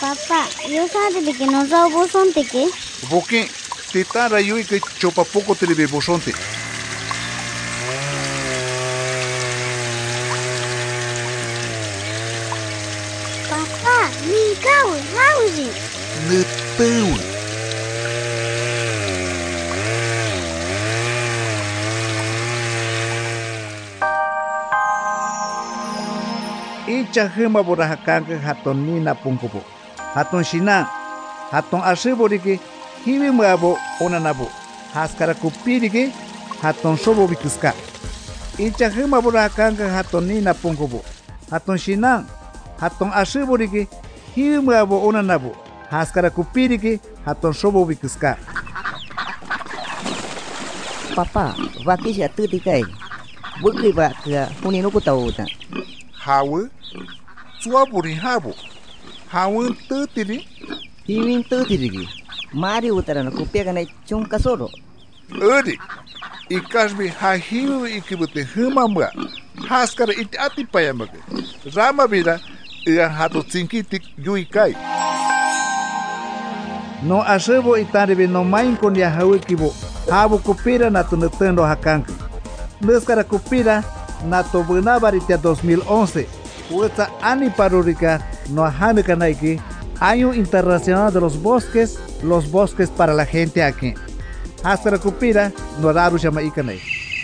Papá, yo sabes de que nos da bosonte que. Boque, te tara yo y que chopa poco te le bosonte. Papá, mi cau, hausi. Nepeu. Icha hema borahakanga haton nina punkubo. Haton shina, haton ashiboriki, hiwi mwabo onanabo. Haskara kupiriki, haton sobo bikuska. Icha hema borahakanga haton nina punkubo. Haton shina, haton ashiboriki, hiwi mwabo onanabo. Haskara kupiriki, haton sobo bikuska. Papa, vakisha tuti kai. Bukri vakya huni no kutauta. Hawe, suaburi habo. Hawe tutiri. Hiwin tutiri. Mari utarana kupia na chunka soro. Eri, ikasbi hahiwi ikibute humamba. Haskara iti atipayamaga. Rama bira, ia hato tsinkitik yuikai. No asebo itaribi no main con ya hawe kibo. Habo kupira na tunetendo hakanki. Nuskara kupira na tobunabaritia 2011. Hueta ani parurica no hanekanaiki. Año Internacional de los bosques para la gente aquí. Hasta kupira no daru chama ikanai.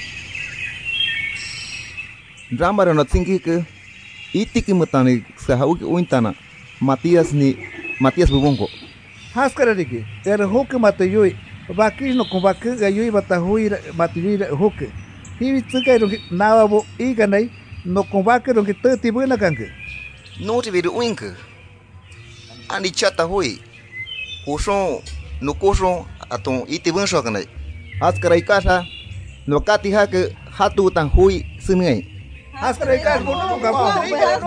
Rambara no tsinki itiki mutani sahauki uintana Matías Bubongo. Haskara diki, hoke matayui, bakis no kumbaki gayui batahui matiri hoke. Hivi tsukai rongi nawabo ikanai no kumbaki rongi tati buena kanke. No te viru uinke. Ani chata hui. Kuson no kuson aton iti bun sokanai. Haskara ikasa no kati hake hatu tan hui sungai. Haskara ikasa no kapo.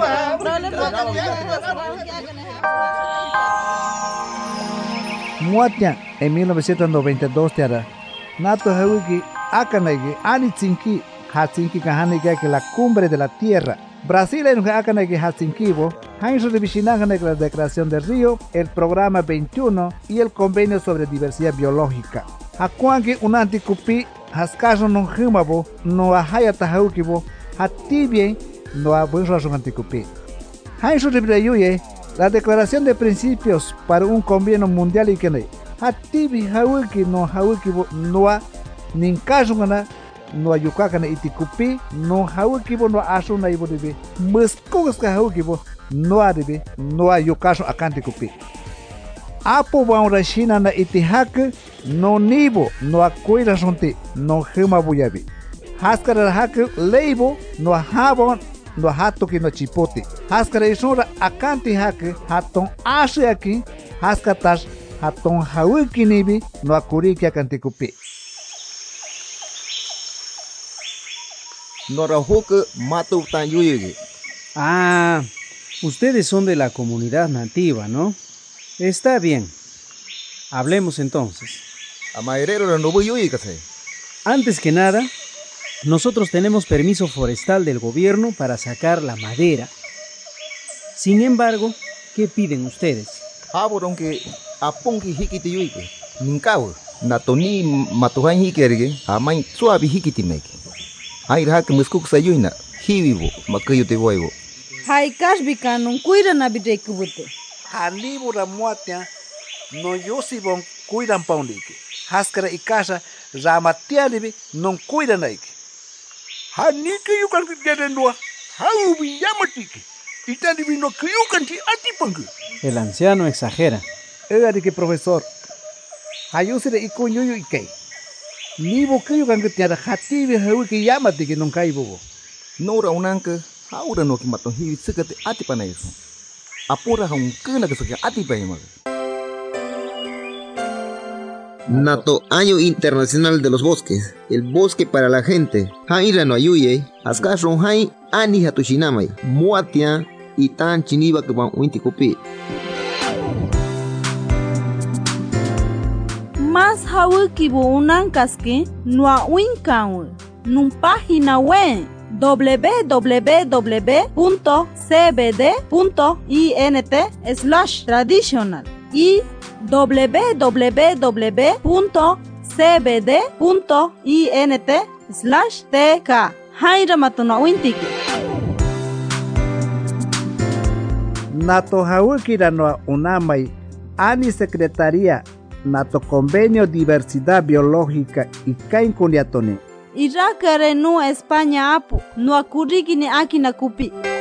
Muatia en 1992 tiara. Nato hawiki akanaigi ani tsinki hatsinki kahanigi que la cumbre de la tierra. Brasil en Akanagi Hatsinkibo, Heinz Revisionanga la Declaración de Río, el Programa 21 y el Convenio sobre Diversidad Biológica. Hakuangi unanti kupi, haskaso no humabo, no ahaya tahaukibo, hatibie, no abuso antikupi. Heinz Revisionanga, la Declaración de Principios para un Convenio Mundial y que hatibi hauki no haukibo, no ninkasungana, no ayukakana itikupi no haukibo no asuna ibodibe muskuska haukibo no adibe no ayukaso akantikupi apo baura shina na itihak no nibo no akuira sonte no hema buyabi haskara hak leibo no habon no hatoki no chipote haskara isora akanti hak haton ashe aki haskatas haton hauki nibi no akuriki akantikupi. Norahuke matu tan yuyugi. Ah, ustedes son de la comunidad nativa, ¿no? Está bien. Hablemos entonces. Amairero no voy yuyigase. Antes que nada, nosotros tenemos permiso forestal del gobierno para sacar la madera. Sin embargo, ¿qué piden ustedes? Haboron que apongi hikiti yuyige. Ninkawe. Natoni matuhan hikerge. Amai suabi hikiti meki. Hay hak muskuk sayuina, hivivo, makayo te voivo. Hay kashbika nun kuiran abidekubute. Halibura muatia, no yosibon kuiran paundike. Haskara ikasa, ramatialibi, non kuiran aike. Hanike yukan kederendua, haubi yamatike. Italibi no kuyukan ti atipangu. El anciano exagera. Egadike profesor. Hayusire ikunyuyu ikei. Nibo kayo kang tiada hatibi hawiki yamati que nunca ibo. Nora unanka, haura no ki maton hivi sekate atipana eso. Apura haun kena que sokia atipayama. Nato Año Internacional de los Bosques, el bosque para la gente. Haira no ayuye, askaso hai ani hatushinamai, muatia y tan chiniba que van uintikopi. Mas hawkibo unankaske no winkawe, num página we, www.cbd.int/traditional y www.cbd.int/tk. Haira matuna uintiki. Nato hawikira no unamay ani secretaría nato convenio diversidad biológica y kain kuliatone. Irakare no España apu no akuriki ni aki na kupi.